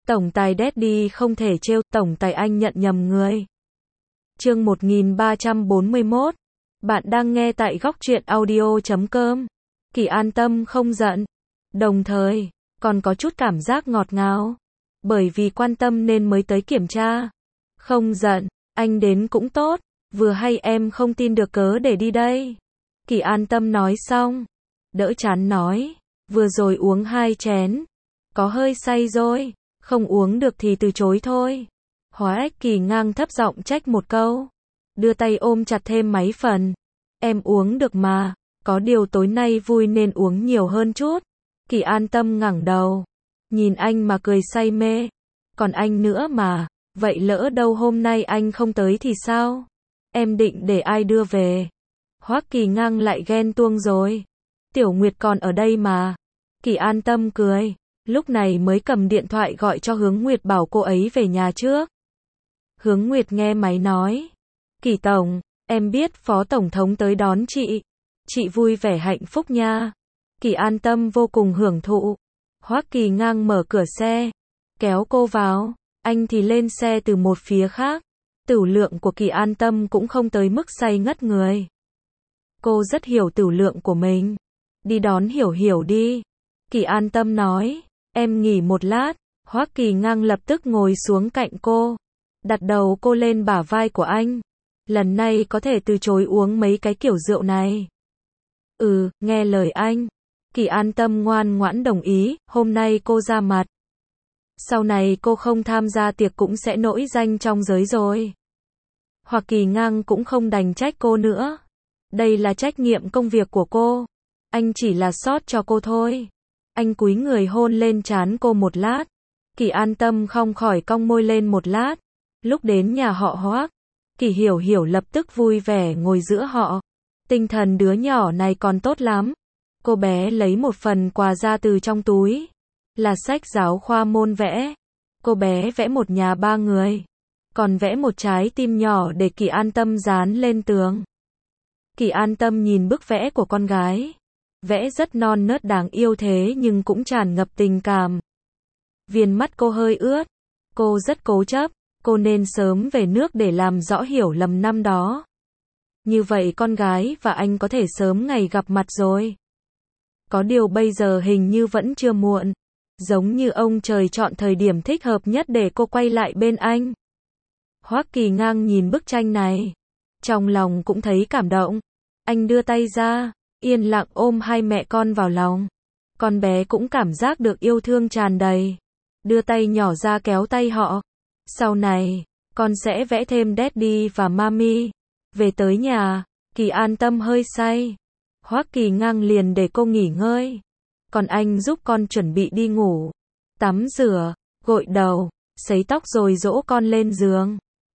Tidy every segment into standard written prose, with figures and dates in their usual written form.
Tổng tài Daddy không thể trêu, tổng tài anh nhận nhầm người. Chương 1341. Bạn đang nghe tại góc truyện audio.com. Kỳ an tâm không giận. Đồng thời, còn có chút cảm giác ngọt ngào. Bởi vì quan tâm nên mới tới kiểm tra. Không giận, anh đến cũng tốt. Vừa hay em không tin được cớ để đi đây. Kỳ an tâm nói xong. Đỡ chán nói. Vừa rồi uống 2 chén. Có hơi say rồi. Không uống được thì từ chối thôi. Hóa Ách Kỳ ngang thấp giọng trách một câu. Đưa tay ôm chặt thêm mấy phần. Em uống được mà. Có điều tối nay vui nên uống nhiều hơn chút. Kỳ an tâm ngẩng đầu. Nhìn anh mà cười say mê. Còn anh nữa mà. Vậy lỡ đâu hôm nay anh không tới thì sao? Em định để ai đưa về? Hoắc Kỳ ngang lại ghen tuông rồi. Tiểu Nguyệt còn ở đây mà. Kỳ an tâm cười. Lúc này mới cầm điện thoại gọi cho Hướng Nguyệt bảo cô ấy về nhà trước. Hướng Nguyệt nghe máy nói. Kỳ tổng, em biết Phó Tổng thống tới đón chị. Chị vui vẻ hạnh phúc nha. Kỳ an tâm vô cùng hưởng thụ. Hoắc Kỳ ngang mở cửa xe. Kéo cô vào. Anh thì lên xe từ một phía khác. Tửu lượng của Kỳ an tâm cũng không tới mức say ngất người. Cô rất hiểu tửu lượng của mình. Đi đón Hiểu Hiểu đi. Kỳ an tâm nói. Em nghỉ một lát. Hoắc Kỳ ngang lập tức ngồi xuống cạnh cô. Đặt đầu cô lên bả vai của anh. Lần này có thể từ chối uống mấy cái kiểu rượu này. Nghe lời anh. Kỳ an tâm ngoan ngoãn đồng ý. Hôm nay cô ra mặt. Sau này cô không tham gia tiệc cũng sẽ nổi danh trong giới rồi. Hoắc Kỳ ngang cũng không đành trách cô nữa. Đây là trách nhiệm công việc của cô. Anh chỉ là sót cho cô thôi. Anh cúi người hôn lên trán cô một lát. Kỳ an tâm không khỏi cong môi lên một lát. Lúc đến nhà họ Hoắc, Kỳ Hiểu Hiểu lập tức vui vẻ ngồi giữa họ. Tinh thần đứa nhỏ này còn tốt lắm. Cô bé lấy một phần quà ra từ trong túi. Là sách giáo khoa môn vẽ. Cô bé vẽ một nhà 3 người. Còn vẽ một trái tim nhỏ để Kỳ an tâm dán lên tường. Kỳ an tâm nhìn bức vẽ của con gái. Vẽ rất non nớt đáng yêu thế nhưng cũng tràn ngập tình cảm. Viền mắt cô hơi ướt. Cô rất cố chấp. Cô nên sớm về nước để làm rõ hiểu lầm năm đó. Như vậy con gái và anh có thể sớm ngày gặp mặt rồi. Có điều bây giờ hình như vẫn chưa muộn. Giống như ông trời chọn thời điểm thích hợp nhất để cô quay lại bên anh. Hoắc Kỳ ngang nhìn bức tranh này. Trong lòng cũng thấy cảm động. Anh đưa tay ra. Yên lặng ôm hai mẹ con vào lòng. Con bé cũng cảm giác được yêu thương tràn đầy. Đưa tay nhỏ ra kéo tay họ. Sau này, con sẽ vẽ thêm Daddy và Mami. Về tới nhà, Kỳ an tâm hơi say. Hoắc Kỳ ngang liền để cô nghỉ ngơi. Còn anh giúp con chuẩn bị đi ngủ. Tắm rửa, gội đầu, sấy tóc rồi dỗ con lên giường.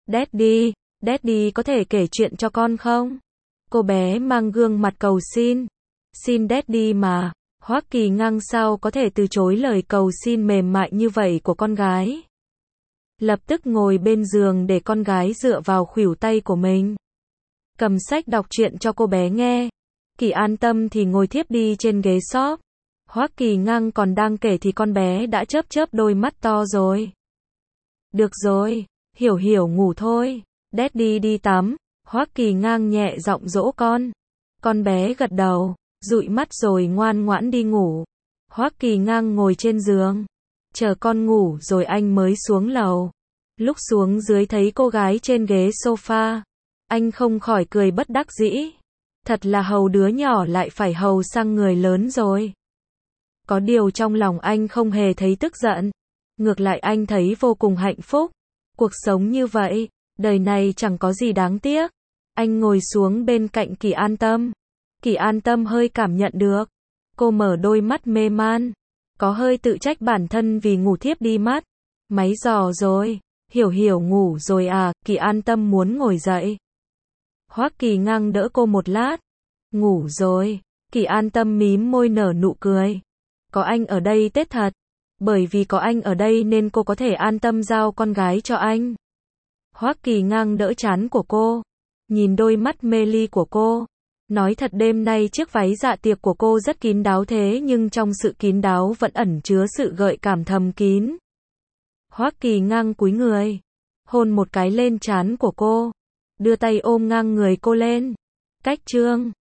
Daddy có thể kể chuyện cho con không? Cô bé mang gương mặt cầu xin. Xin Daddy mà. Hoắc Kỳ ngang sao có thể từ chối lời cầu xin mềm mại như vậy của con gái. Lập tức ngồi bên giường để con gái dựa vào khuỷu tay của mình. Cầm sách đọc truyện cho cô bé nghe. Kỳ an tâm thì ngồi thiếp đi trên ghế xốp. Hoắc Kỳ ngang còn đang kể thì con bé đã chớp chớp đôi mắt to rồi. Được rồi, Hiểu Hiểu ngủ thôi. Daddy đi tắm. Hoắc Kỳ ngang nhẹ giọng dỗ con. Con bé gật đầu, dụi mắt rồi ngoan ngoãn đi ngủ. Hoắc Kỳ ngang ngồi trên giường. Chờ con ngủ rồi anh mới xuống lầu. Lúc xuống dưới thấy cô gái trên ghế sofa. Anh không khỏi cười bất đắc dĩ. Thật là hầu đứa nhỏ lại phải hầu sang người lớn rồi. Có điều trong lòng anh không hề thấy tức giận. Ngược lại anh thấy vô cùng hạnh phúc. Cuộc sống như vậy, đời này chẳng có gì đáng tiếc. Anh ngồi xuống bên cạnh Kỳ an tâm. Kỳ an tâm hơi cảm nhận được. Cô mở đôi mắt mê man. Có hơi tự trách bản thân vì ngủ thiếp đi mất. Mấy giờ rồi? Hiểu Hiểu ngủ rồi à? Kỳ an tâm muốn ngồi dậy. Hoắc Kỳ ngang đỡ cô một lát. Ngủ rồi. Kỳ an tâm mím môi nở nụ cười. Có anh ở đây Tết thật. Bởi vì có anh ở đây nên cô có thể an tâm giao con gái cho anh. Hoắc Kỳ ngang đỡ trán của cô. Nhìn đôi mắt mê ly của cô. Nói thật đêm nay chiếc váy dạ tiệc của cô rất kín đáo thế nhưng trong sự kín đáo vẫn ẩn chứa sự gợi cảm thầm kín. Hoắc Kỳ ngang cúi người, hôn một cái lên trán của cô, đưa tay ôm ngang người cô lên. Cách chương